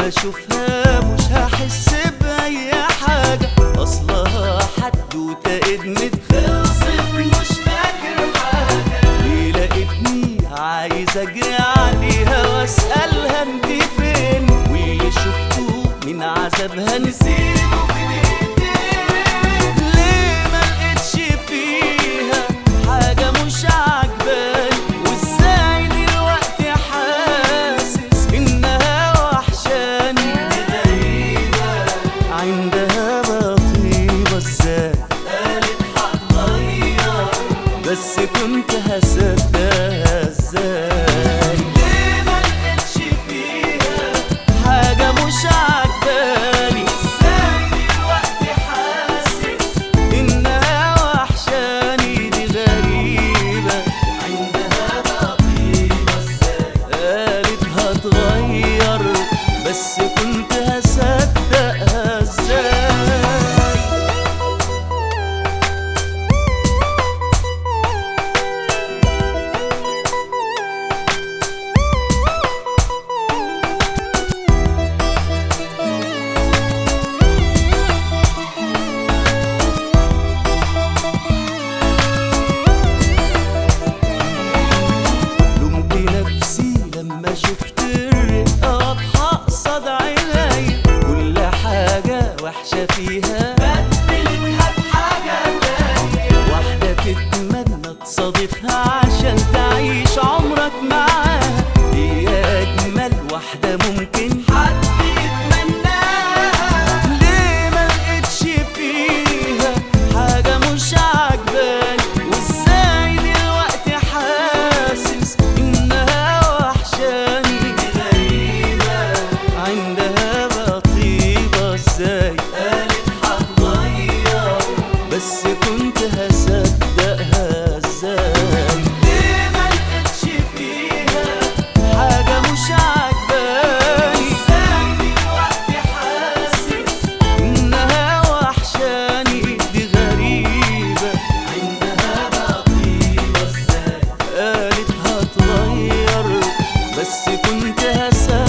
لما اشوفها مش هحس باي حاجه، اصلها حدوته ادمت خلصت مش فاكر حاجه. ليه لقيتني عايز اجري عليها واسالها انت فين، واللي شفته من عذابها نسيته في دقيقتين. ليه ما لقيتش فيها حاجه مش عاجباني، وازاي دلوقتي حاسس انها وحشاني. غريبه عندها بطيبه، ازاي قالت هتغير بس كنت هصدقها ازاي. ليه ما لقيتش فيها حاجه مش عاجباني، ازاي دلوقتي حاسس انها وحشاني. دي غريبه عندها بطيبه، ازاي قالت هتغير بس كنت هصدقها ازاي. لما شفت الرقة واضحة قصاد عينيا، كل حاجة وحشة فيها بدلتها بحاجة تانية. واحدة تتمنى تصادفها عشان تعيش عمرك معاها، هي أجمل واحدة ممكن حد يتمناها. ليه ما لقيتش فيها حاجة مش عاجباني، وازاي دلوقتي حاسس انها وحشاني. غريبة عندها بطيبة، ازاي قالت هتغير بس كنت هصدقها ازاي. ليه ما لقيتش فيها حاجة مش عاجباني، ازاي دلوقتي حاسس انها وحشاني. دي غريبة عندها بطيبة، ازاي قالت هتغير بس كنت هصدقها.